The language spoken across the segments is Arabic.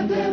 الندم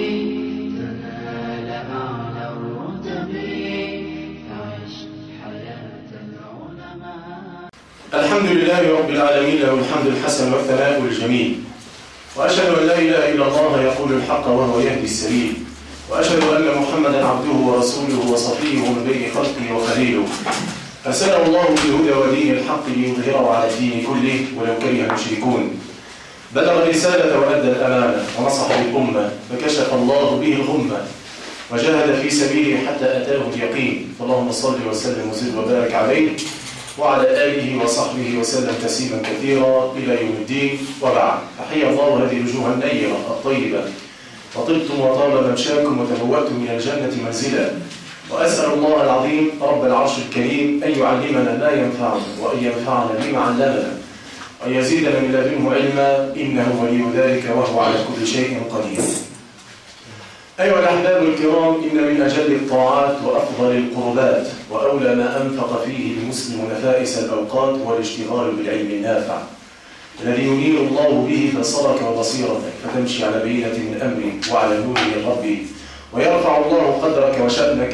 تنال أعلى الرتب فعش حياة العلماء. الحمد لله رب العالمين، له الحمد الحسن والثناء الجميل، وأشهد أن لا إله إلا الله يقول الحق وهو يهدي السبيل، وأشهد أن محمدا عبده ورسوله وصفيه من بين خلقه وخليله، أرسله الله بالهدى ودين الحق ليظهره على الدين كله ولو كره المشركون. بلغ الرسالة وأدى الأمانة ونصح الأمة فكشف الله به الغمة وجاهد في سبيله حتى أتاه اليقين. فاللهم صل وسلم وزد وبارك عليه وعلى آله وصحبه وسلم تسليما كثيرا إلى يوم الدين. وبعد، فحيا الله هذه الوجوه النيرة الطيبة، وطبتم وطاب ممشاكم وتبوأتم من الجنة منزلا. وأسأل الله العظيم رب العرش الكريم أن يعلمنا ما ينفعنا وأن ينفعنا بما علمنا وأن يزيدنا من لدنه علما، إنه ولي ذلك وهو على كل شيء قدير. أيها الأحباب الكرام، إن من أجل الطاعات وأفضل القربات وأولى ما أنفق فيه المسلم نفائس الأوقات هو الاشتغال بالعلم النافع الذي ينير الله به بصرك وبصيرتك فتمشي على بينة من أمره وعلى نور من ربه، ويرفع الله قدرك وشأنك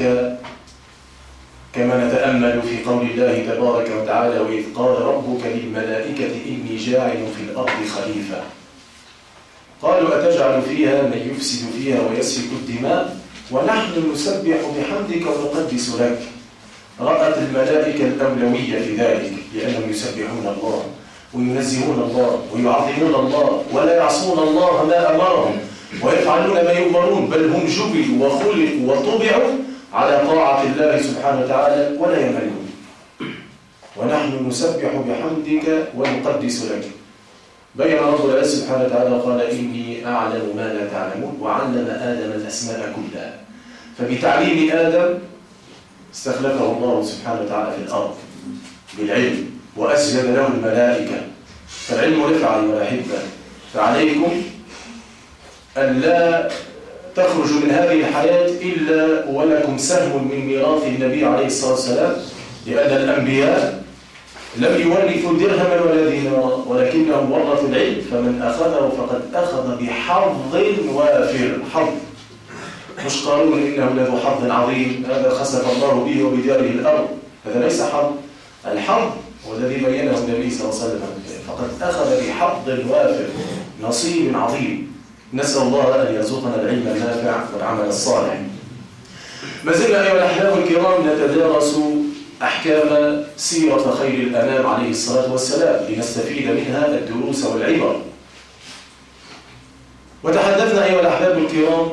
كما نتأمل في قول الله تبارك وتعالى: وإذ قال ربك للملائكة إني جاعل في الأرض خليفة قالوا أتجعل فيها من يفسد فيها ويسفك الدماء ونحن نسبح بحمدك ونقدس لك. رأت الملائكة الأولوية في ذلك لأنهم يسبحون الله وينزهون الله ويعظمون الله ولا يعصون الله ما أمرهم ويفعلون ما يؤمرون، بل هم جبلوا وخلقوا وطبعوا على طاعة الله سبحانه وتعالى ولا يملون. ونحن نسبح بحمدك ونقدس لك. بين رب العزة سبحانه وتعالى قال: إني أعلم ما لا تعلمون، وعلم آدم الأسماء كلها. فبتعليم آدم استخلفه الله سبحانه وتعالى في الأرض بالعلم وأسجد له الملائكة. فالعلم رفعة ولا حبة، فعليكم أن لا تخرج من هذه الحياة إلا ولكم سهم من ميراث النبي عليه الصلاة والسلام، لأن الأنبياء لم يورثوا درهما ولا دينارا ولكنهم ورثوا العلم، فمن أخذه فقد أخذ بحظ وافر. حظ مش قارون إنه لذو حظ عظيم هذا خسف الله به وبداره الأرض، هذا ليس حظ. الحظ والذي بينه النبي صلى الله عليه وسلم فقد أخذ بحظ وافر، نصيب عظيم. نسأل الله أن يرزقنا العلم النافع والعمل الصالح. ما زلنا أيها الأحباب الكرام نتدارس أحكام سيرة خير الأنام عليه الصلاة والسلام لنستفيد منها الدروس والعبر. وتحدثنا أيها الأحباب الكرام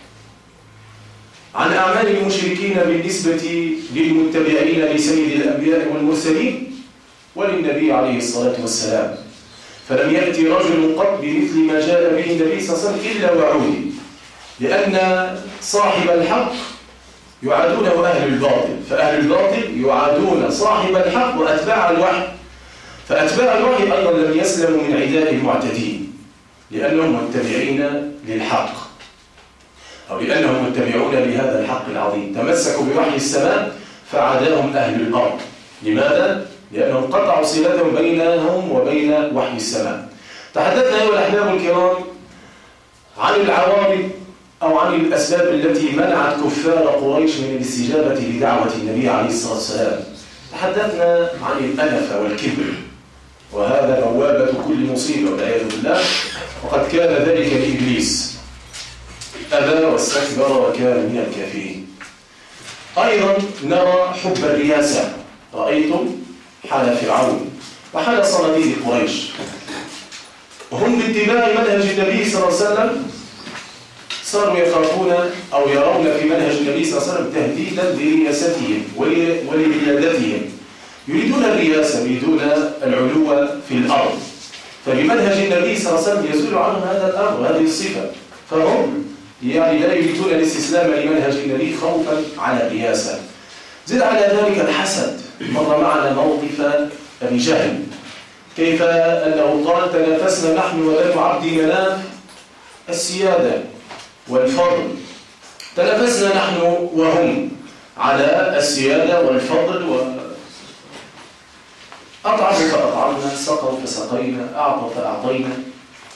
عن أعمال المشركين بالنسبة للمتبعين لسيد الأنبياء والمرسلين وللنبي عليه الصلاة والسلام، فلم يأتي رجل قط بمثل ما جاء به النبي صلى الله عليه وسلم إلا وعودي، لأن صاحب الحق يعادونه أهل الباطل، فأهل الباطل يعادون صاحب الحق وأتباع الوحي، فأتباع الوحي أيضا لم يسلموا من عداء المعتدين لأنهم متبعين للحق أو لأنهم متبعون لهذا الحق العظيم، تمسكوا بوحي السماء فعاداهم أهل الأرض. لماذا؟ لأنهم قطعوا صلتهم بينهم وبين وحي السماء. تحدثنا أيها الأحباب الكرام عن العوارض أو عن الأسباب التي منعت كفار قريش من الاستجابة لدعوة النبي عليه الصلاة والسلام. تحدثنا عن الأنف والكبر، وهذا بوابة كل مصيبة والعياذ بالله، وقد كان ذلك لإبليس، أبى واستكبر وكان من الكافرين. أيضا نرى حب الرياسة، رأيتم حال فرعون وحال صناديد قريش، وهم باتباع منهج النبي صلى الله عليه وسلم صاروا يخافون أو يرون في منهج النبي صلى الله عليه وسلم تهديدا لرياستهم ولريادتهم، يريدون الرياسة، يريدون العلو في الأرض، فبمنهج النبي صلى الله عليه وسلم يزول عنهم هذا الأمر وهذه الصفة، فهم يعني لا يريدون الاستسلام لمنهج النبي خوفا على الرياسة. زد على ذلك الحسد. مر معنا موقف أبي جهل كيف أنه قال: تنافسنا نحن وبنو عبد مناف السيادة والفضل، تنافسنا نحن وهم على السيادة والفضل، أطعموا فأطعمنا، سقوا فسقينا، أعطوا فأعطينا.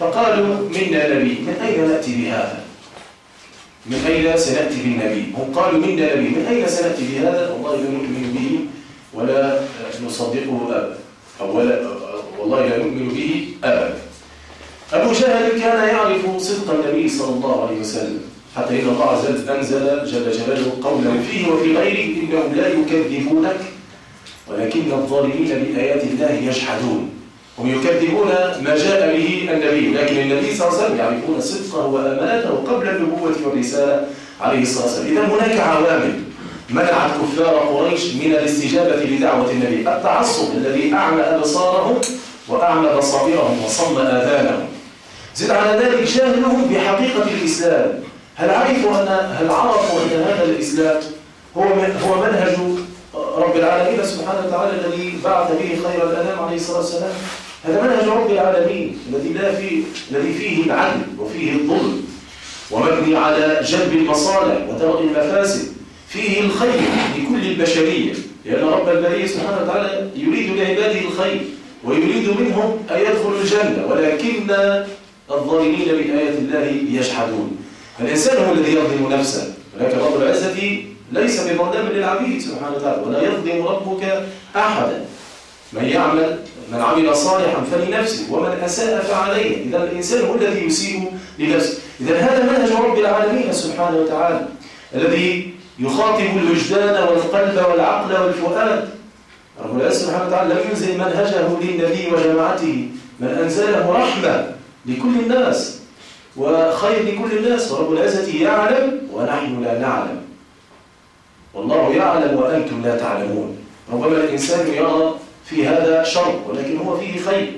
فقالوا منا نبي، من أين نأتي بهذا؟ من أين سنأتي بالنبي؟ هم قالوا منا نبي، من أين سنأتي بهذا؟ والله لا نؤمن به ولا نصدقه أبدا، والله لا نؤمن به أبدا. أبو جهل كان يعرف صدق النبي صلى الله عليه وسلم، حتى إن الله عز وجل أنزل جل جلاله قوله فيه وفي غيره إنهم لا يكذبونك ولكن الظالمين بآيات الله يجحدون. هم يكذبون ما جاء به النبي، لكن النبي صلى الله عليه وسلم يعرفون صدقه وأمانته قبل النبوة والرسالة عليه الصلاة والسلام. إذا هناك عوامل منعت كفار قريش من الاستجابة لدعوة النبي: التعصب الذي أعمى أبصارهم وأعمى بصائرهم وصم آذانهم. زد على ذلك جهلهم بحقيقة الإسلام. هل عرفوا أن هذا الإسلام هو منهج رب العالمين سبحانه وتعالى الذي بعث به خير الأنام عليه الصلاة والسلام؟ هذا منهج رب العالمين الذي فيه العدل وفيه الظلم ومبني على جلب المصالح ودرء المفاسد، فيه الخير لكل البشرية، لأن رب البرية سبحانه وتعالى يريد لعباده الخير ويريد منهم أن يدخلوا الجنة، ولكن الظالمين بآيات الله يجحدون. الإنسان هو الذي يظلم نفسه، ولكن رب العزة ليس بظلام للعبيد سبحانه وتعالى، ولا يظلم ربك أحدا. من عمل صالحا فلنفسه ومن أساء فعليه. إذا الإنسان هو الذي يسيء لنفسه. إذا هذا منهج رب العالمين سبحانه وتعالى الذي يخاطب الوجدان والقلب والعقل والفؤاد. رب العزة سبحانه وتعالى لم ينزل منهجه للنبي وجماعته، من أنزله رحمة لكل الناس وخير لكل الناس، ورب العزة يعلم ونحن لا نعلم، والله يعلم وأنتم لا تعلمون. ربما الإنسان يرى في هذا شر ولكن هو فيه خير.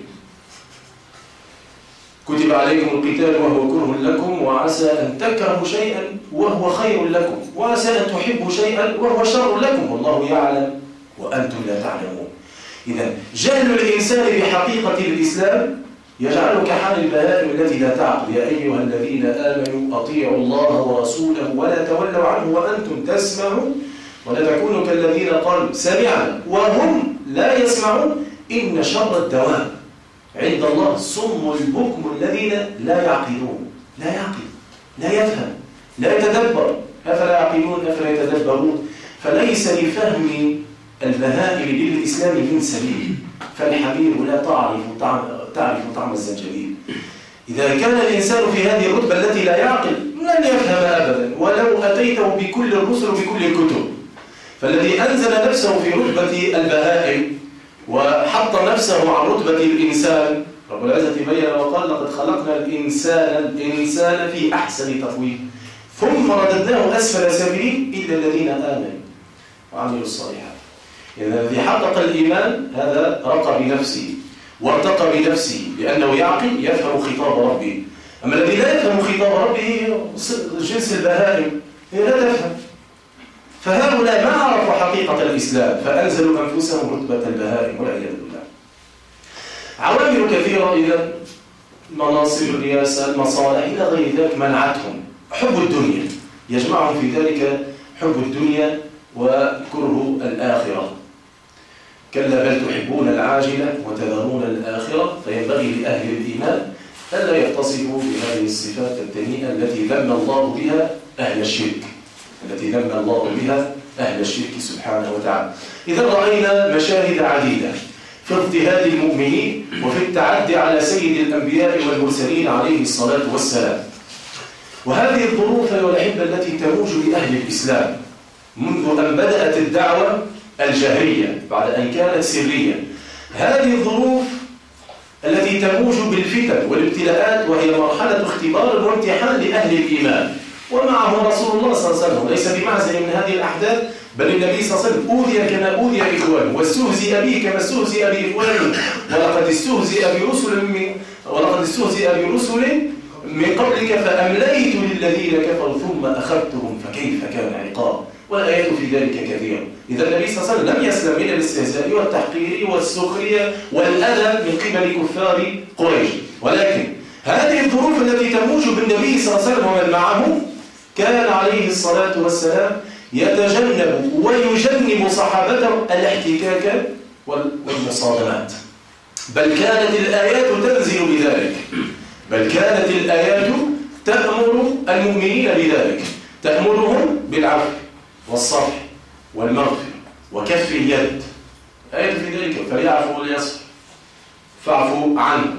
كتب عليكم القتال وهو كره لكم وعسى أن تكرهوا شيئا وهو خير لكم وعسى أن تحبوا شيئا وهو شر لكم والله يعلم وأنتم لا تعلمون. إذا جهل الإنسان بحقيقة الإسلام يجعله كحال البهائم التي لا تعقل. يا أيها الذين آمنوا أطيعوا الله ورسوله ولا تولوا عنه وأنتم تسمعون ولا تكونوا كالذين قالوا سمعنا وهم لا يسمعون إن شر الدواب عند الله الصم البكم الذين لا يعقلون. لا يعقل، لا يفهم، لا يتدبر. أفلا يعقلون أفلا يتدبرون. فليس لفهم البهائم للإسلام من سبيل، فالحمير لا تعرف طعم الزنجبيل. إذا كان الإنسان في هذه الرتبة التي لا يعقل لن يفهم أبدا ولو أتيته بكل الرسل وبكل الكتب. فالذي أنزل نفسه في رتبة البهائم وحط نفسه عن رتبة الإنسان، رب العزة بين وقال لقد خلقنا الإنسان في أحسن تقويم ثم رددناه أسفل سافلين إلا الذين آمنوا وعملوا الصالحات. إذا الذي حقق الإيمان هذا رقى بنفسه وارتقى بنفسه لأنه يعقل يفهم خطاب ربه. أما الذي لا يفهم خطاب ربه جنس البهائم هي لا تفهم. فهؤلاء ما عرفوا حقيقة الإسلام فأنزلوا أنفسهم رتبة البهائم والعياذ بالله. عوامل كثيرة إذا مناصب الرياسة المصالح إلى غير ذلك منعتهم. حب الدنيا يجمعهم في ذلك حب الدنيا وكره الآخرة. كلا بل تحبون العاجلة وتذرون الآخرة. فينبغي لأهل الإيمان ألا يتصفوا بهذه الصفات الدنيئة التي ذم الله بها أهل الشرك سبحانه وتعالى. إذا رأينا مشاهد عديدة في اضطهاد المؤمنين وفي التعدي على سيد الأنبياء والمرسلين عليه الصلاة والسلام. وهذه الظروف والأحبة التي تموج بأهل الإسلام منذ أن بدأت الدعوة الجهرية بعد أن كانت سرية. هذه الظروف التي تموج بالفتن والابتلاءات وهي مرحلة اختبار وامتحان لأهل الإيمان، ومعه رسول الله صلى الله عليه وسلم ليس بمعزل من هذه الأحداث، بل النبي صلى الله عليه وسلم أوذي كما أوذي إخوانه واستهزئ به كما استهزئ بإخوانه ولقد استهزئ برسل من قبلك فأمليت للذين كفروا ثم أخذتهم فكيف كان عقاب. والآيات في ذلك كثيرة. إذا النبي صلى الله عليه وسلم لم يسلم من الاستهزاء والتحقير والسخرية والأذى من قبل كفار قريش، ولكن هذه الظروف التي تموج بالنبي صلى الله عليه وسلم ومن معه كان عليه الصلاة والسلام يتجنب ويجنب صحابته الاحتكاك والمصادمات، بل كانت الآيات تنزل بذلك. بل كانت الآيات تأمر المؤمنين بذلك، تأمرهم بالعفو والصفح والمغفرة وكف اليد. آية في ذلك فليعفوا وليصفحوا فاعفوا عنه.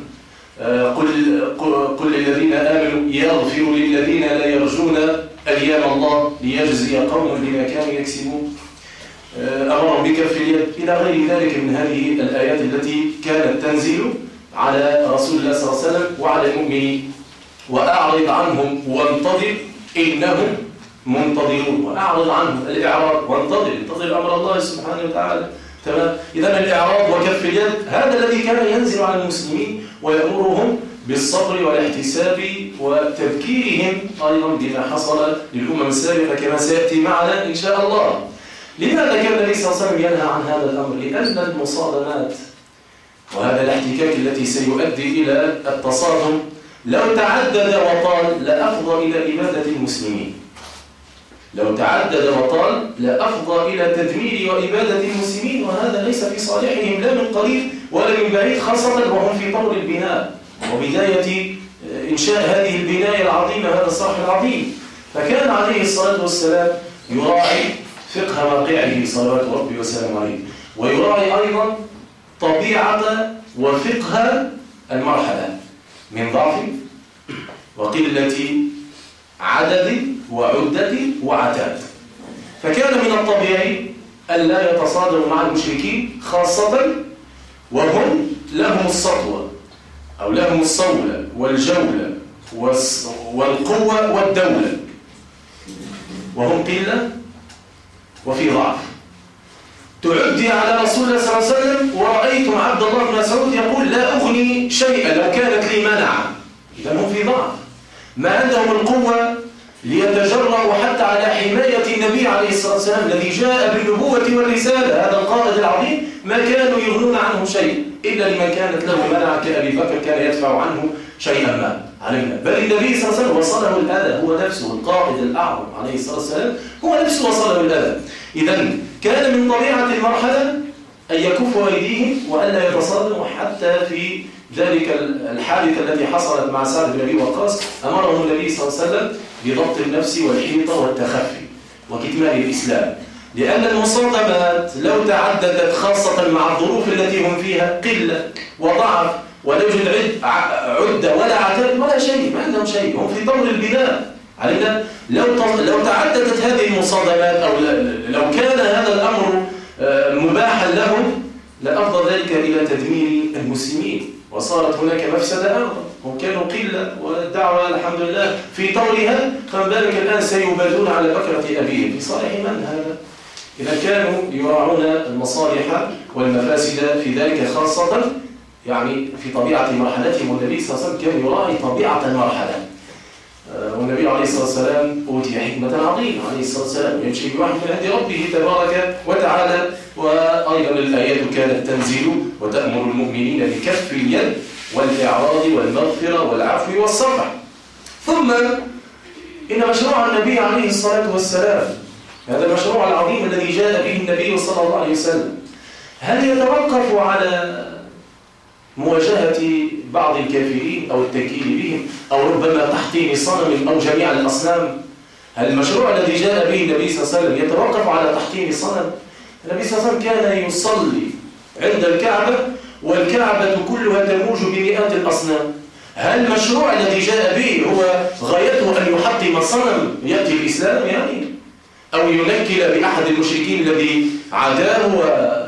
قل للذين آمنوا يغفروا للذين لا يرجون أيام الله ليجزي قوما بما كانوا يكسبون. أمرهم بكف اليد إلى غير ذلك من هذه الآيات التي كانت تنزل على رسول الله صلى الله عليه وسلم وعلى المؤمنين. وأعرض عنهم وانتظر إنهم منتظرون. وأعرض عنهم الإعراض وانتظر أمر الله سبحانه وتعالى. تمام. إذا الإعراض وكف اليد هذا الذي كان ينزل على المسلمين ويأمرهم بالصبر والاحتساب وتذكيرهم أيضا بما حصل للأمم السابقة كما سيأتي معنا إن شاء الله. لماذا كان النبي صلى الله عليه وسلم ينهى عن هذا الأمر؟ لأن المصادمات وهذا الاحتكاك التي سيؤدي إلى التصادم لو تعدد وطال لأفضى إلى إبادة المسلمين. لو تعدد وطال لأفضى إلى تدمير وإبادة المسلمين، وهذا ليس في صالحهم لا من قريب ولا من بعيد، خاصة وهم في طور البناء وبداية إنشاء هذه البناية العظيمة، هذا الصرح العظيم. فكان عليه الصلاة والسلام يراعي فقه واقعه صلوات ربي وسلامه عليه، ويراعي أيضا طبيعة وفقه المرحلة من ضعف وقلة عدد وعدة وعتاد. فكان من الطبيعي ألا يتصادموا مع المشركين، خاصة وهم لهم السطوة أو لهم الصولة والجولة والقوة والدولة، وهم قلة وفي ضعف. تعدي على رسول الله صلى الله عليه وسلم ورأيتم عبد الله بن مسعود يقول لا أغني شيئا لو كانت لي منعا. إذا هم في ضعف، ما عندهم القوة ليتجرؤوا حتى على حماية النبي عليه الصلاة والسلام الذي جاء بالنبوة والرسالة. هذا القائد العظيم ما كانوا يغنون عنه شيء إلا لمن كانت له منع كأبي بكر كان يدفع عنه شيئا ما علمنا. بل النبي صلى الله عليه وسلم وصله الأذى، هو نفسه القائد الأعظم عليه الصلاة والسلام هو نفسه وصله الأذى. إذا كان من طبيعة المرحلة أن يكفوا أيديهم وألا يتصادموا. حتى في ذلك الحادثة التي حصلت مع سعد بن أبي وقاص أمره النبي صلى الله عليه وسلم بضبط النفس والحيطة والتخفي وكتمان الإسلام، لأن المصادمات لو تعددت خاصة مع الظروف التي هم فيها قلة وضعف ولا يوجد عدة ولا عتاد ولا شيء، ما عندهم شيء، هم في طور البناء علينا. لو تعددت هذه المصادمات أو لو كان هذا الأمر مباحا لهم لأفضل ذلك إلى تدمير المسلمين، وصارت هناك مفسدة أعظم. هم كانوا قلة والدعوة الحمد لله في طورها، فما بالك الآن سيبادون على بكرة أبيهم. في صالح من هذا؟ إذا كانوا يراعون المصالح والمفاسد في ذلك، خاصة يعني في طبيعة مرحلتهم. والنبي صلى الله عليه وسلم كان يراعي طبيعة المرحلة، والنبي عليه الصلاة والسلام أوتي حكمة عظيمة عليه الصلاة والسلام، يمشي بوحي من عند ربه تبارك وتعالى. وأيضا الآيات كانت تنزل وتأمر المؤمنين بكف اليد والإعراض والمغفرة والعفو والصفح. ثم إن مشروع النبي عليه الصلاة والسلام، هذا المشروع العظيم الذي جاء به النبي صلى الله عليه وسلم، هل يتوقف على مواجهة بعض الكافرين أو التكيل بهم أو ربما تحطيم صنم أو جميع الأصنام؟ هل المشروع الذي جاء به النبي صلى الله عليه وسلم يتوقف على تحطيم صنم؟ النبي صلى الله عليه وسلم كان يصلي عند الكعبة والكعبة كلها تموج بمئات الأصنام. هل المشروع الذي جاء به هو غايته أن يحطم صنم يأتي الإسلام يعني؟ أو ينكل بأحد المشركين الذي عاداه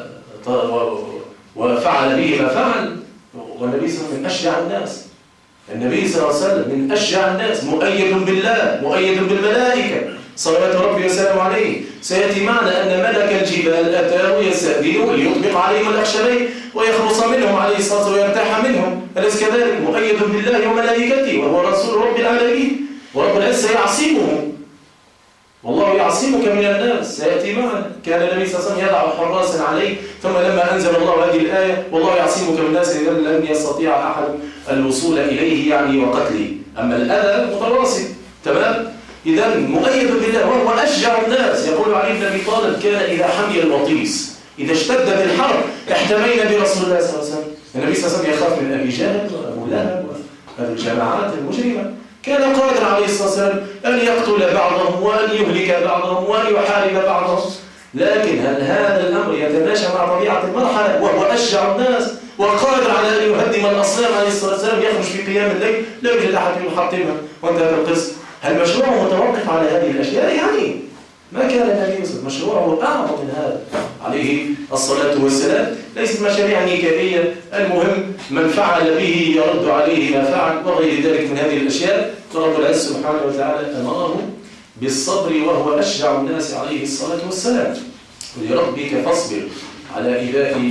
وفعل به ما فعل؟ والنبي صلى الله عليه وسلم من أشجع الناس، النبي صلى الله عليه وسلم من أشجع الناس، مؤيد بالله مؤيد بالملائكة صلوات ربي وسلامه عليه. سيأتي معنا أن ملك الجبال أتاه يستأذنه ليطبق عليهم الأخشبين ويخلص منهم عليه الصلاة والسلام ويرتاح منهم، أليس كذلك؟ مؤيد بالله وملائكته وهو رسول رب العالمين، ورب العزة يعصمه، والله يعصمك من الناس. سيأتي معنا كان النبي صلى الله عليه وسلم يضع حراسا عليه، ثم لما أنزل الله هذه الآية والله يعصمك من الناس إذا لم يستطيع أحد الوصول إليه يعني وقتله، أما الأذى متواصل. تمام؟ إذا مؤيد بالله وهو أشجع الناس. يقول علي بن أبي طالب كان إذا حمي الوطيس إذا اشتدت الحرب احتمينا برسول الله صلى الله عليه وسلم. النبي صلى الله عليه وسلم يخاف من أبي جهل وأبو لهب وأبو الجماعات المجرمة. كان قادر عليه الصلاة والسلام أن يقتل بعضهم وأن يهلك بعضهم وأن يحارب بعضهم، لكن هل هذا الأمر يتماشى مع طبيعة المرحلة؟ وهو أشجع الناس وقادر على أن يهدم الأصنام عليه الصلاة والسلام، يخرج في قيام الليل لا يوجد أحد يحطمها وانتهت القصة. هل مشروعه متوقف على هذه الأشياء؟ يعني ما كان النبي صلى الله عليه وسلم مشروعه أعظم من هذا عليه الصلاة والسلام. ليست مشاريع نكائية، المهم من فعل به يرد عليه ما فعل وغير ذلك من هذه الأشياء. فرب العز سبحانه وتعالى أمره بالصبر وهو أشجع الناس عليه الصلاة والسلام. ولربك فاصبر على إيذاء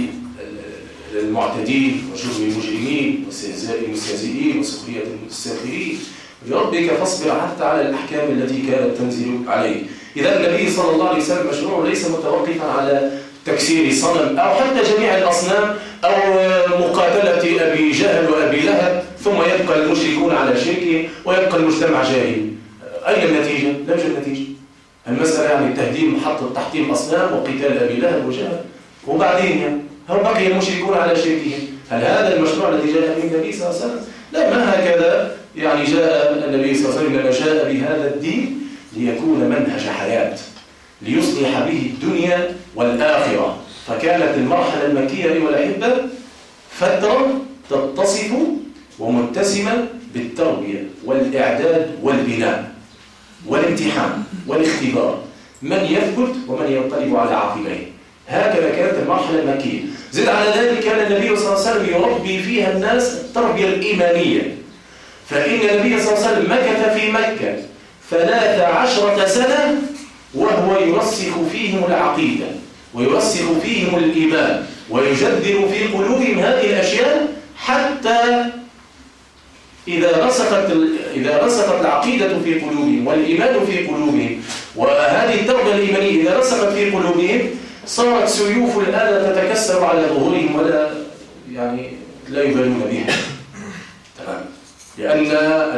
المعتدين وشرب المجرمين واستهزاء المستهزئين وسخرية المتساخرين. ولربك فاصبر حتى على الأحكام التي كانت تنزل عليه. إذا النبي صلى الله عليه وسلم مشروعه ليس متوقفا على تكسير صنم أو حتى جميع الأصنام أو مقاتلة أبي جهل وأبي لهب ثم يبقى المشركون على شركه ويبقى المجتمع جاهل. أين النتيجة؟ لا يوجد نتيجة. المسألة يعني تهديم محطة تحطيم أصنام وقتال أبي لهب وجهل، وبعدين يعني هل بقي المشركون على شركهم؟ هل هذا المشروع الذي جاء به النبي صلى الله عليه وسلم؟ لا، ما هكذا يعني جاء النبي صلى الله عليه وسلم. لما جاء بهذا الدين ليكون منهج حياة ليصلح به الدنيا والآخرة. فكانت المرحلة المكية أيها الأحبة فترة تتصف ومتسمة بالتربية والإعداد والبناء والامتحان والاختبار، من يثبت ومن ينقلب على عقبيه. هكذا كانت المرحلة المكية. زد على ذلك كان النبي صلى الله عليه وسلم يربي فيها الناس التربية الإيمانية. فإن النبي صلى الله عليه وسلم مكث في مكة 13 سنة وهو يرسخ فيهم العقيدة ويرسخ فيهم الإيمان ويجذر في قلوبهم هذه الأشياء، حتى إذا رسخت العقيدة في قلوبهم والإيمان في قلوبهم وهذه التربية الإيمانية إذا رسخت في قلوبهم صارت سيوف الآلة تتكسر على ظهورهم ولا لا يبالون بها. تمام؟ لأن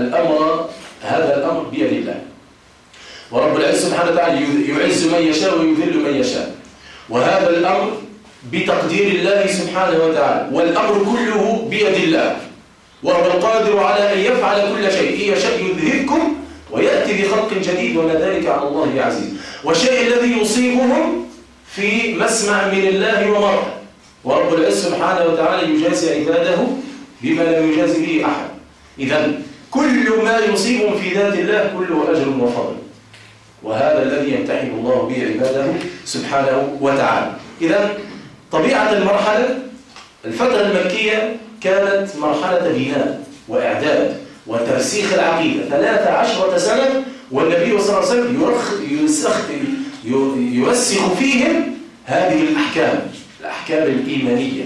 هذا الأمر بيد الله، ورب العزة سبحانه وتعالى يعز من يشاء ويذل من يشاء، وهذا الأمر بتقدير الله سبحانه وتعالى، والأمر كله بيد الله، وهو القادر على أن يفعل كل شيء. إن يشاء يذهبكم ويأتي بخلق جديد وما ذلك على الله عزيز. والشيء الذي يصيبهم في مسمع من الله ومرء، ورب العزة سبحانه وتعالى يجازي عباده بما لم يجازي به أحد. إذا كل ما يصيبهم في ذات الله كله أجر وفضل، وهذا الذي يمتحن الله به عباده سبحانه وتعالى. إذا طبيعة المرحلة الفترة المكية كانت مرحلة بناء وإعداد وترسيخ العقيدة 13 سنة، والنبي صلى الله عليه وسلم يرسخ فيهم هذه الأحكام الإيمانية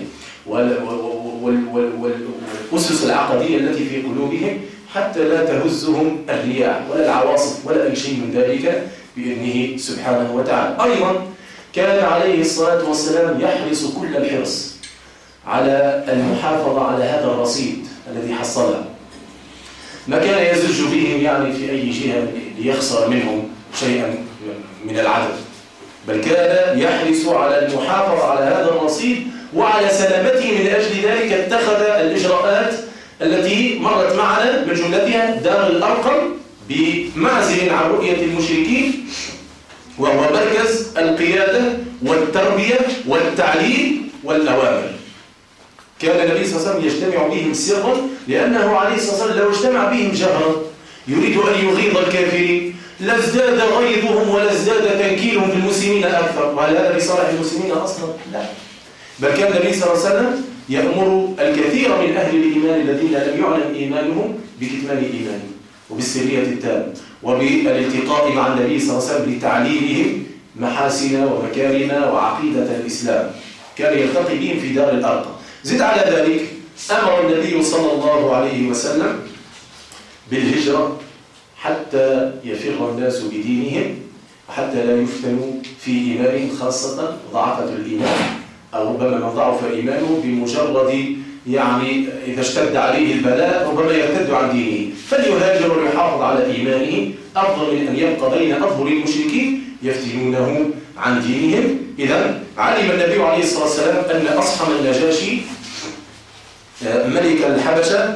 والأسس العقدية التي في قلوبهم، حتى لا تهزهم الرياح ولا العواصف ولا أي شيء من ذلك بإذنه سبحانه وتعالى. أيضا كان عليه الصلاة والسلام يحرص كل الحرص على المحافظة على هذا الرصيد الذي حصله، ما كان يزج بهم في أي جهة ليخسر منهم شيئا من العدد، بل كان يحرص على المحافظة على هذا الرصيد وعلى سلامته. من أجل ذلك اتخذ الإجراءات التي مرت معنا من جملتها دار الأرقم بمعزل عن رؤية المشركين، وهو مركز القيادة والتربية والتعليم والأوامر. كان النبي صلى الله عليه وسلم يجتمع بهم سرا، لأنه عليه الصلاة والسلام لو اجتمع بهم جهرا يريد أن يغيظ الكافرين لازداد غيظهم ولازداد تنكيلهم بالمسلمين أكثر، وهل هذا لصالح المسلمين أصلا؟ لا، بل كان النبي صلى الله عليه وسلم يأمر الكثير من أهل الإيمان الذين لم يعلم إيمانهم بكتمان إيمانهم وبالسرية التامة وبالالتقاء مع النبي صلى الله عليه وسلم لتعليمهم محاسن ومكارم وعقيدة الإسلام. كان يلتقي بهم في دار الأرقم. زد على ذلك أمر النبي صلى الله عليه وسلم بالهجرة حتى يفر الناس بدينهم وحتى لا يفتنوا في إيمانهم، خاصة ضعفة الإيمان أو ربما من ضعف إيمانه بمجرد إذا اشتد عليه البلاء ربما يرتد عن دينه، فليهاجر ويحافظ على إيمانه أفضل من أن يبقى بين أظهر المشركين يفتنونه عن دينهم. إذا علم النبي عليه الصلاة والسلام أن أصحم النجاشي ملك الحبشة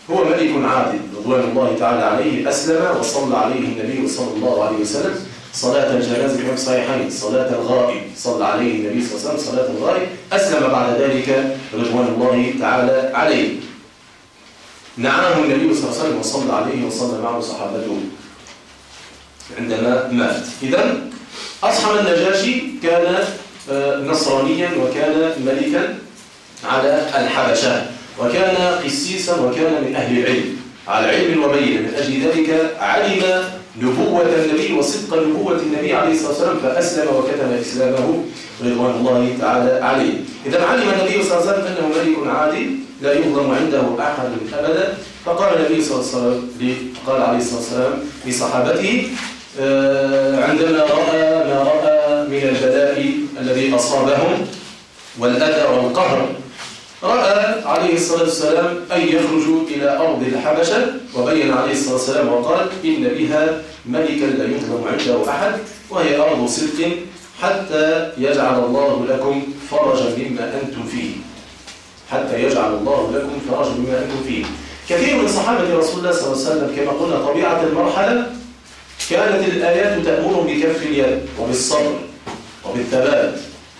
هو ملك عادل رضوان الله تعالى عليه، أسلم وصلى عليه النبي صلى الله عليه وسلم صلاة الجنازة في الصحيحين، صلاة الغائب صلى عليه النبي صلى الله عليه وسلم صلاة الغائب، أسلم بعد ذلك رضوان الله تعالى عليه. نعاه النبي صلى الله عليه وسلم وصلى عليه وصلى معه صحابته عندما مات. إذن أصحم النجاشي كان نصرانيا وكان ملكا على الحبشة، وكان قسيسا وكان من أهل العلم على علم وبين. من أجل ذلك علم نبوة النبي وصدق نبوة النبي عليه الصلاة والسلام فأسلم وكتم إسلامه رضوان الله تعالى عليه. إذا علم النبي صلى الله عليه وسلم أنه ملك عادل لا يظلم عنده أحد أبدا، فقال النبي صلى الله عليه وسلم قال عليه الصلاة والسلام لصحابته عندما رأى ما رأى من البلاء الذي أصابهم والأذى والقهر، رأى عليه الصلاة والسلام أن يخرجوا إلى أرض الحبشة، وبين عليه الصلاة والسلام وقال إن بها ملكا لا يظلم عنده أحد وهي أرض صدق حتى يجعل الله لكم فرجا مما أنتم فيه، حتى يجعل الله لكم فرجا مما أنتم فيه. كثير من صحابة رسول الله صلى الله عليه وسلم كما قلنا طبيعة المرحلة كانت الآيات تأمر بكف اليد وبالصبر وبالثبات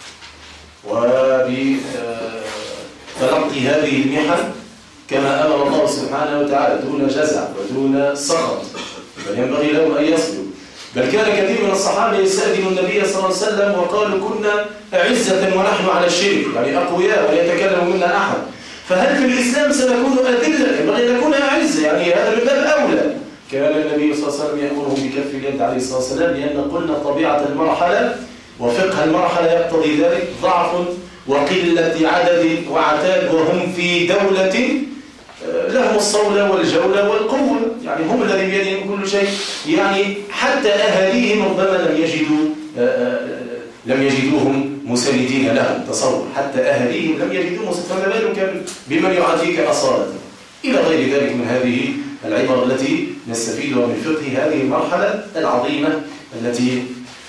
وبتلقي هذه المحن كما أمر الله سبحانه وتعالى دون جزع ودون سخط، بل ينبغي لهم أن يصبروا. بل كان كثير من الصحابة يستأذن النبي صلى الله عليه وسلم وقالوا كنا أعزة ونحن على الشرك، يعني أقوياء ولا يتكلم منا أحد، فهل في الإسلام سنكون أذلة؟ ينبغي أن نكون أعزة، يعني هذا من باب أولى. كان النبي صلى الله عليه وسلم يأمرهم بكف اليد عليه الصلاة والسلام، لأن قلنا طبيعة المرحلة وفقه المرحلة يقتضي ذلك ضعف وقلة عدد وعتاد، وهم في دولة لهم الصولة والجولة والقوة، يعني هم الذين بيدهم كل شيء، يعني حتى أهاليهم ربما لم يجدوهم مساندين لهم، تصور حتى أهاليهم لم يجدوهم، فما بالك بمن يعطيك أصالة إلى غير ذلك من هذه العبر التي نستفيدها من فقه هذه المرحلة العظيمة التي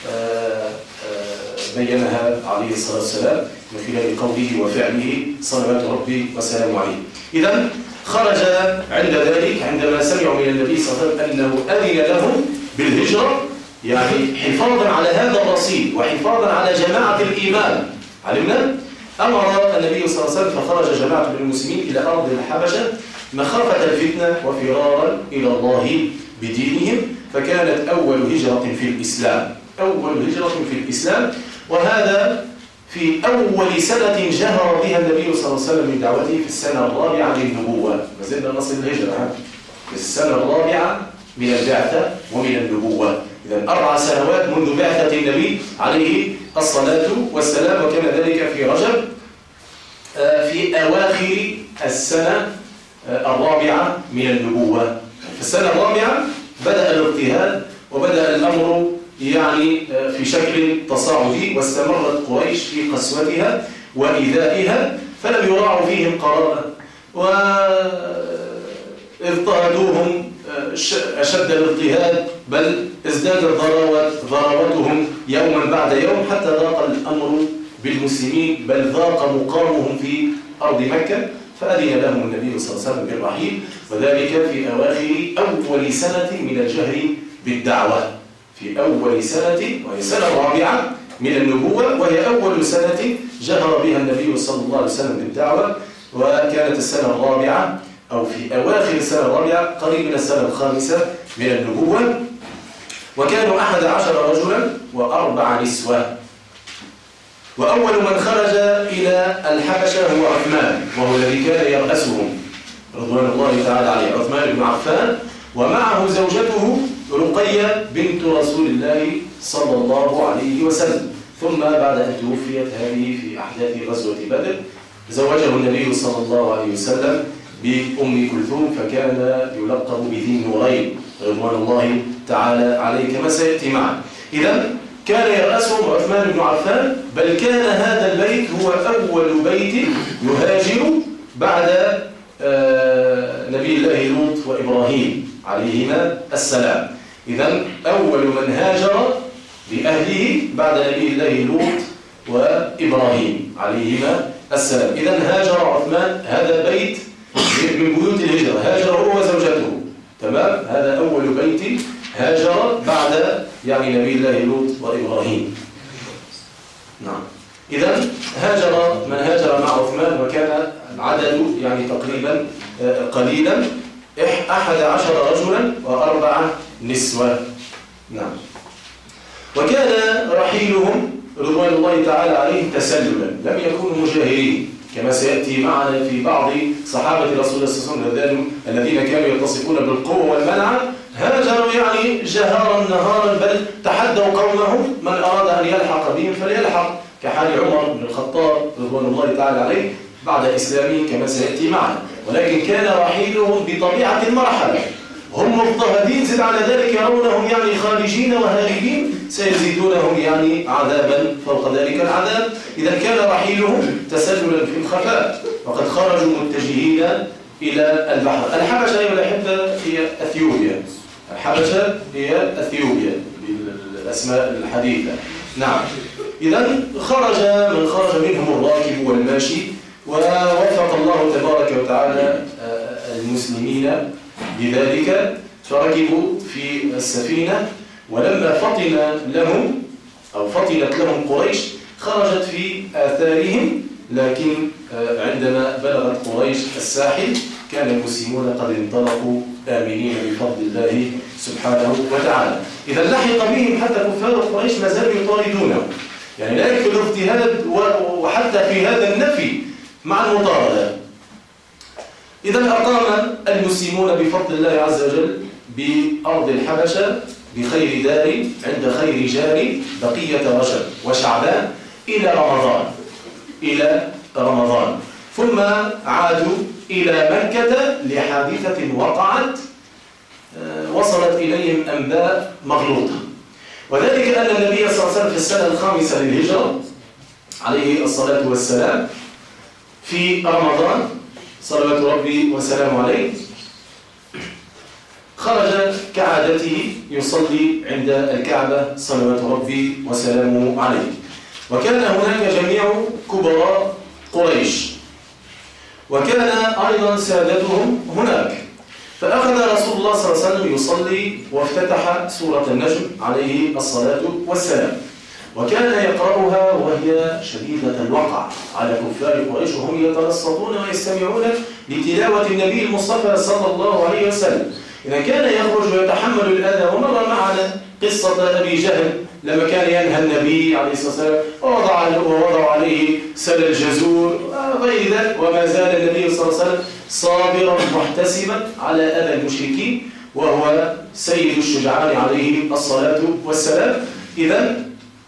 بينها عليه الصلاة والسلام من خلال قوله وفعله صلوات ربي وسلامه عليه. إذن خرج عند ذلك عندما سمعوا من النبي صلى الله عليه وسلم أنه أذن لهم بالهجرة، يعني حفاظا على هذا الرصيد وحفاظا على جماعة الإيمان. علمنا أمر النبي صلى الله عليه وسلم فخرج جماعة من المسلمين إلى أرض الحبشة مخافة الفتنة وفرارا إلى الله بدينهم، فكانت أول هجرة في الإسلام، أول هجرة في الإسلام، وهذا في أول سنة جهر بها النبي صلى الله عليه وسلم من دعوته في السنة الرابعة للنبوة. ما زلنا نصل الهجرة في السنة الرابعة من البعثة ومن النبوة، إذن 4 سنوات منذ بعثة النبي عليه الصلاة والسلام، وكان ذلك في رجب في أواخر السنة الرابعة من النبوة. في السنة الرابعة بدأ الاضطهاد وبدأ الأمر يعني في شكل تصاعدي، واستمرت قريش في قسوتها وإيذائها، فلم يراعوا فيهم قرارا واضطهدوهم أشد الاضطهاد، بل ازدادت ضراوتهم يوما بعد يوم حتى ضاق الأمر بالمسلمين، بل ضاق مقامهم في أرض مكة، فأذن لهم النبي صلى الله عليه وسلم بالرحيل، وذلك في أواخر أول سنة من الجهر بالدعوة، في أول سنة وهي السنة الرابعة من النبوة، وهي أول سنة جهر بها النبي صلى الله عليه وسلم بالدعوة، وكانت السنة الرابعة أو في أواخر السنة الرابعة قريب من السنة الخامسة من النبوة، وكانوا 11 رجلا و4 نسوة. وأول من خرج إلى الحبشة هو عثمان، وهو الذي كان يرأسهم رضوان الله تعالى عليه، عثمان بن عفان، ومعه زوجته رقية بنت رسول الله صلى الله عليه وسلم. ثم بعد أن توفيت هذه في أحداث غزوة بدر زوجه النبي صلى الله عليه وسلم بأم كلثوم، فكان يلقب بذي النورين رضوان الله تعالى عليه كما سيأتي معنا. إذن كان يرأسهم عثمان بن عفان، بل كان هذا البيت هو أول بيت يهاجر بعد نبي الله لوط وإبراهيم عليهما السلام. إذن أول من هاجر بأهله بعد نبي الله لوط وإبراهيم عليهما السلام. إذن هاجر عثمان، هذا البيت من بيوت الهجرة، هاجر هو وزوجته. تمام؟ هذا أول بيت هاجر بعد يعني نبي الله لوط وإبراهيم. نعم. إذا هاجر من هاجر مع عثمان، وكان العدد يعني تقريبا قليلا، 11 رجلا و4 نسوة. نعم. وكان رحيلهم رضوان الله تعالى عليهم تسللا، لم يكونوا مجاهرين كما سيأتي معنا في بعض صحابة رسول الله صلى الله عليه وسلم الذين كانوا يتصفون بالقوة والمنعة، هاجروا يعني جهارا نهارا، بل تحدوا قومهم من أراد أن يلحق بهم فليلحق، كحال عمر بن الخطاب رضوان الله تعالى عليه بعد إسلامه كما سيأتي معنا. ولكن كان رحيلهم بطبيعة المرحلة، هم مضطهدين، زد على ذلك يرونهم يعني خارجين وهاربين، سيزيدونهم يعني عذابا فوق ذلك العذاب. إذا كان رحيلهم تسللا في الخفاء، وقد خرجوا متجهين إلى البحر. الحبشة أيها الأحبة هي أثيوبيا، الحبشة هي أثيوبيا بالأسماء الحديثة. نعم. إذا خرج من خرج منهم الراكب والماشي، ووفق الله تبارك وتعالى المسلمين بذلك، فركبوا في السفينة، ولما فطنت لهم قريش خرجت في آثارهم، لكن عندما بلغت قريش الساحل كان المسلمون قد انطلقوا آمنين بفضل الله سبحانه وتعالى. إذا لحق بهم حتى كفار قريش ما زالوا يطاردونهم، يعني لا يكفي الاجتهاد وحتى في هذا النفي مع المطاردة. إذا أقام المسلمون بفضل الله عز وجل بأرض الحبشة بخير دار عند خير جار بقية رجب وشعبان إلى رمضان، ثم عادوا إلى مكة لحادثة وقعت وصلت إليهم أنباء مغلوطة، وذلك أن النبي صلى الله عليه وسلم في السنة 5 للهجرة عليه الصلاة والسلام في رمضان صلوات ربي وسلامه عليه خرج كعادته يصلي عند الكعبة صلوات ربي وسلامه عليه، وكان هناك جميع كبراء قريش، وكان أيضا سادتهم هناك. فأخذ رسول الله صلى الله عليه وسلم يصلي وافتتح سورة النجم عليه الصلاة والسلام، وكان يقرأها وهي شديدة الوقع على كفار قريش، وهم يترصدون ويستمعون لتلاوة النبي المصطفى صلى الله عليه وسلم. إذا كان يخرج ويتحمل الأذى، ومر معنا قصة أبي جهل لما كان ينهى النبي عليه الصلاة والسلام ووضع عليه سل الجزور وغير ذلك، وما زال النبي صلى الله عليه وسلم صابرا محتسبا على أذى المشركين، وهو سيد الشجعان عليه الصلاة والسلام. إذا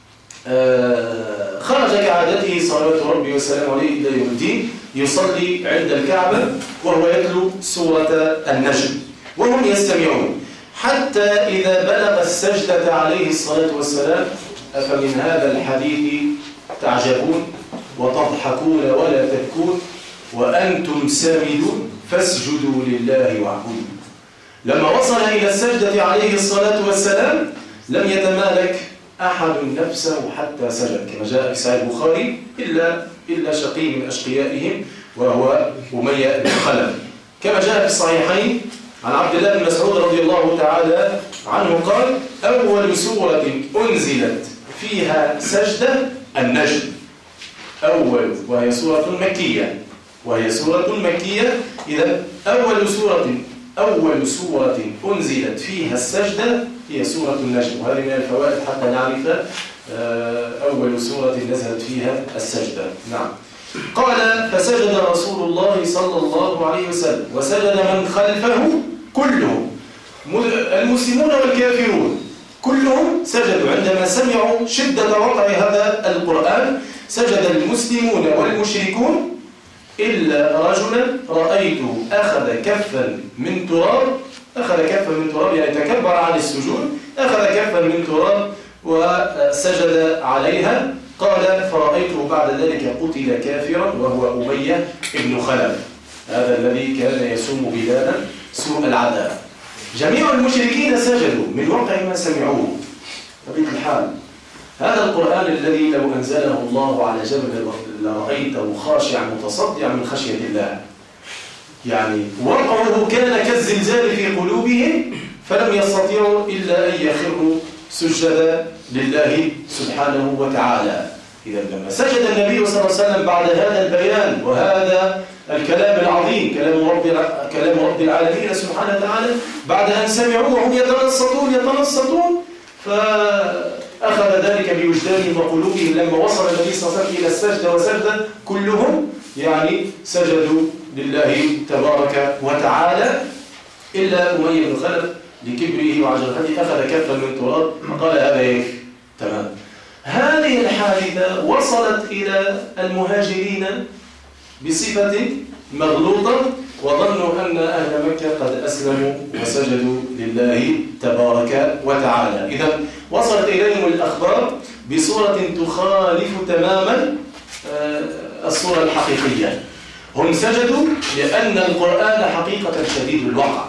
خرج كعادته صلوات ربي وسلامه عليه إلى يوم الدين يصلي عند الكعبة وهو يتلو سورة النجم وهم يستمعون، حتى إذا بلغ السجدة عليه الصلاة والسلام: أفمن هذا الحديث تعجبون وتضحكون ولا تبكون وأنتم سامدون فاسجدوا لله واعبدوا. لما وصل إلى السجدة عليه الصلاة والسلام لم يتمالك أحد نفسه حتى سجد، كما جاء في صحيح البخاري إلا شقي من أشقيائهم وهو أمية بن خلف، كما جاء في الصحيحين عن عبد الله بن مسعود رضي الله تعالى عنه قال: أول سورة أنزلت فيها سجدة النجم، وهي سورة مكية. إذا أول سورة أنزلت فيها السجدة هي سورة النجم، وهذه من الفوائد حتى نعرف أول سورة نزلت فيها السجدة. نعم. قال: فسجد رسول الله صلى الله عليه وسلم وسجد من خلفه كلهم، المسلمون والكافرون كلهم سجدوا عندما سمعوا شدة وقع هذا القرآن. سجد المسلمون والمشركون إلا رجلا رأيته أخذ كفا من تراب، يعني تكبر عن السجود، أخذ كفا من تراب وسجد عليها. قال: فرأيته بعد ذلك قتل كافرا وهو أمية بن خلف، هذا الذي كان يسوم بلالا سوء العذاب. جميع المشركين سجدوا من وقع ما سمعوه. طبيعة الحال هذا القرآن الذي لو أنزله الله على جبل لرأيته خاشعا متصدعا من خشية الله. يعني وقعه كان كالزلزال في قلوبهم فلم يستطيعوا إلا أن يخروا سجدا لله سبحانه وتعالى. إذا لما سجد النبي صلى الله عليه وسلم بعد هذا البيان وهذا الكلام العظيم كلام رب العالمين سبحانه وتعالى، بعد أن سمعوه وهم يتنصتون فأخذ ذلك بوجدانهم وقلوبهم لما وصل النبي صلى الله عليه وسلم إلى السجدة وسجد كلهم يعني سجدوا لله تبارك وتعالى إلا أمية بن خلف لكبره وعجرته أخذ كفا من تراب وقال هذا يكفي تمام. هذه الحادثة وصلت إلى المهاجرين بصفة مغلوطة وظنوا أن أهل مكة قد أسلموا وسجدوا لله تبارك وتعالى. إذا وصلت إليهم الأخبار بصورة تخالف تماما الصورة الحقيقية. هم سجدوا لأن القرآن حقيقة شديد الوقع.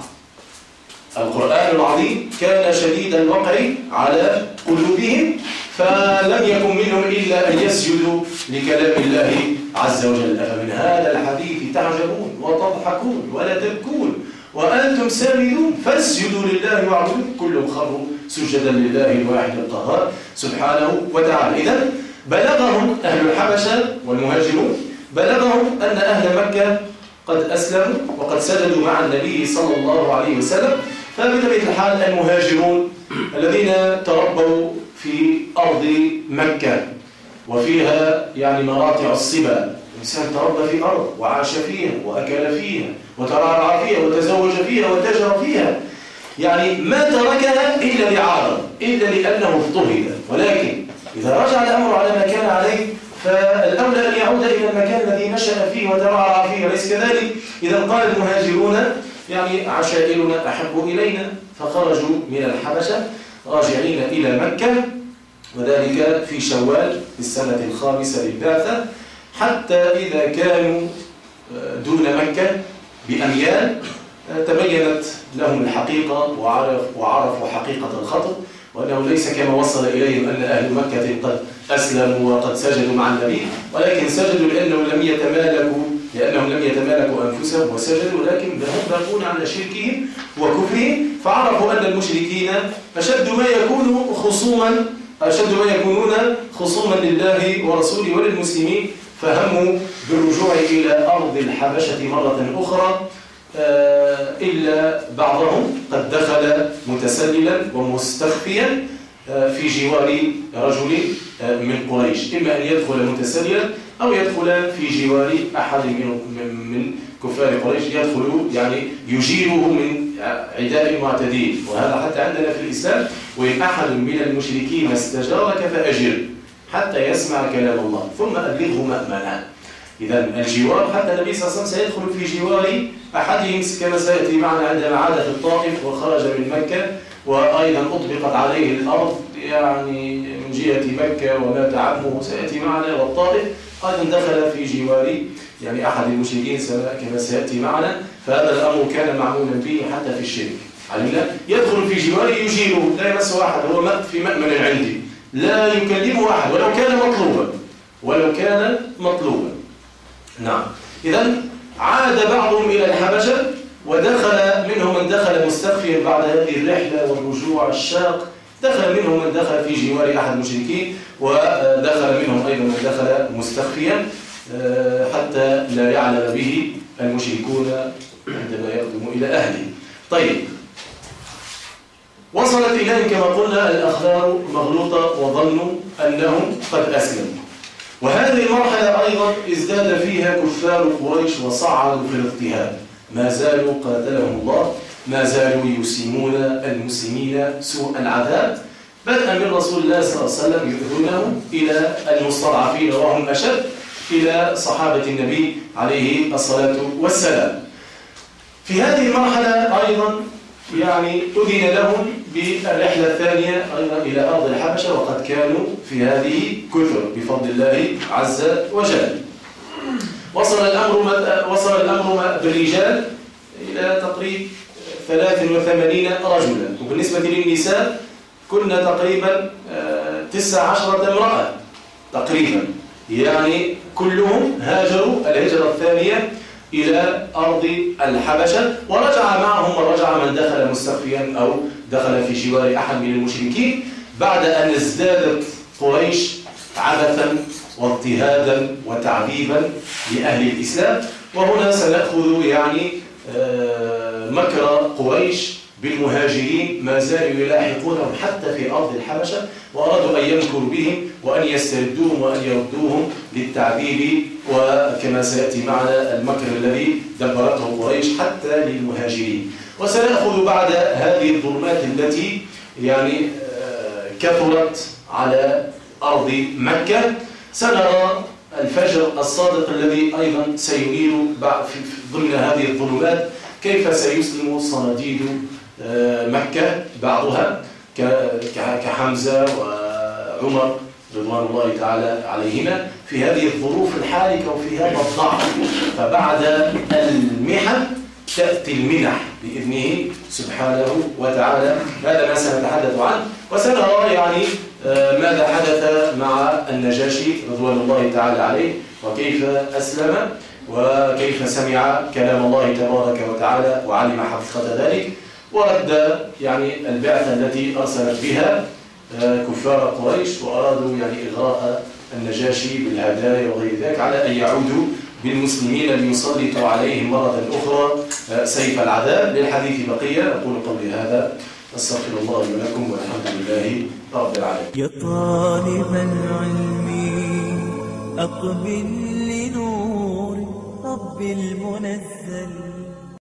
القرآن العظيم كان شديد الوقع على قلوبهم فلم يكن منهم إلا أن يسجدوا لكلام الله عز وجل. فمن هذا الحديث تعجبون وتضحكون ولا تبكون وأنتم سامدون فاسجدوا لله واعبدوا كلهم خروا سجدا لله الواحد القهار سبحانه وتعالى. إذن بلغهم أهل الحبشة والمهاجرون بلغهم أن أهل مكة قد أسلموا وقد سجدوا مع النبي صلى الله عليه وسلم. فبطبيعة الحال المهاجرون الذين تربوا في أرض مكة وفيها يعني مراتع الصبا، الإنسان تربى في أرض وعاش فيها وأكل فيها وترعرع فيها وتزوج فيها وتجر فيها، يعني ما تركها إلا لعارض إلا لأنه اضطهد. ولكن إذا رجع الأمر على ما كان عليه فالأولى أن يعود إلى المكان الذي نشأ فيه وترعرع فيه، أليس كذلك؟ إذا قال المهاجرون يعني عشائرنا أحب إلينا فخرجوا من الحبشة راجعين إلى مكة وذلك في شوال في السنة الخامسة للبعثة، حتى إذا كانوا دون مكة بأميال تبينت لهم الحقيقة وعرفوا حقيقة الخطر وأنه ليس كما وصل إليهم أن أهل مكة قد أسلموا وقد سجدوا مع النبي، ولكن سجدوا لأنهم لم يتمالكوا أنفسهم وسجدوا، ولكن هم باقون على شركهم وكفرهم. فعرفوا أن المشركين أشد ما يكونون خصوما لله ورسوله وللمسلمين، فهموا بالرجوع إلى أرض الحبشة مرة أخرى. إلا بعضهم قد دخل متسللا ومستخفيا في جوار رجل من قريش، إما أن يدخل متسللا أو يدخل في جوار أحد من كفار قريش، يدخل يعني يجيره من عداء المعتدين. وهذا حتى عندنا في الإسلام، وإن أحد من المشركين استجارك فأجر حتى يسمع كلام الله ثم أبلغه مأمنا. إذا الجوار حتى النبي صلى الله عليه وسلم سيدخل في جوار أحدهم كما سيأتي معنا عندما عاد في الطائف وخرج من مكة، وأيضا أطبقت عليه الأرض يعني من جهة مكة ومات عمه سيأتي معنا، والطائف أيضا دخل في جوار يعني أحد المشركين كما سيأتي معنا. فهذا الأمر كان معمولا به حتى في الشرك. علمنا يدخل في جواره يجيره لا يمس أحد، هو في مأمن عندي لا يكلمه أحد ولو كان مطلوبا. نعم. إذن عاد بعضهم إلى الحبشة ودخل منهم من دخل مستخفيا بعد هذه الرحلة والرجوع الشاق، دخل منهم من دخل في جوار أحد المشركين ودخل منهم أيضا من دخل مستخفيا حتى لا يعلم به المشركون عندما يقدموا إلى أهله. طيب، وصلت إليهم كما قلنا الأخبار مغلوطة وظنوا أنهم قد أسلموا. وهذه المرحلة أيضا ازداد فيها كفار قريش وصعدوا في الاضطهاد، ما زالوا قاتلهم الله ما زالوا يسيمون المسلمين سوء العذاب، بدءا من رسول الله صلى الله عليه وسلم يؤذونه إلى المستضعفين وهم أشد إلى صحابة النبي عليه الصلاة والسلام. في هذه المرحلة أيضا يعني أذن لهم بالرحلة الثانية أيضا إلى أرض الحبشة، وقد كانوا في هذه كثر بفضل الله عز وجل. وصل الأمر بالرجال إلى تقريب 83 رجلا، وبالنسبة للنساء كنا تقريبا 19 امرأة تقريبا، يعني كلهم هاجروا الهجرة الثانية إلى أرض الحبشة، ورجع معهم ورجع من دخل مستخفيا أو دخل في جوار أحد من المشركين بعد أن ازدادت قريش عبثا واضطهادا وتعذيبا لأهل الإسلام. وهنا سنأخذ يعني مكر قريش بالمهاجرين، ما زالوا يلاحقونهم حتى في أرض الحبشة، وأرادوا أن يمكروا بهم وأن يستردوهم وأن يردوهم للتعذيب، وكما سيأتي معنا المكر الذي دبرته قريش حتى للمهاجرين. وسنأخذ بعد هذه الظلمات التي يعني كثرت على أرض مكة، سنرى الفجر الصادق الذي أيضا سينير ضمن هذه الظلمات كيف سيسلم صناديد مكة بعضها كحمزة وعمر رضوان الله تعالى عليهما في هذه الظروف الحالكة وفي هذا الضعف. فبعد المحن تأتي المنح بإذنه سبحانه وتعالى. هذا ما سنتحدث عنه، وسنرى يعني ماذا حدث مع النجاشي رضوان الله تعالى عليه، وكيف أسلم وكيف سمع كلام الله تبارك وتعالى وعلم حقيقة ذلك، ورد يعني البعثة التي أرسلت بها كفار قريش، وأرادوا يعني إغراء النجاشي بالهدايا وغير ذلك على أن يعودوا بالمسلمين ليسلطوا عليهم مرة أخرى سيف العذاب. للحديث بقية. أقول قولي هذا، أستغفر الله لي ولكم، والحمد لله رب العالمين. يا طالب العلم أقبل لنور رب المنزل.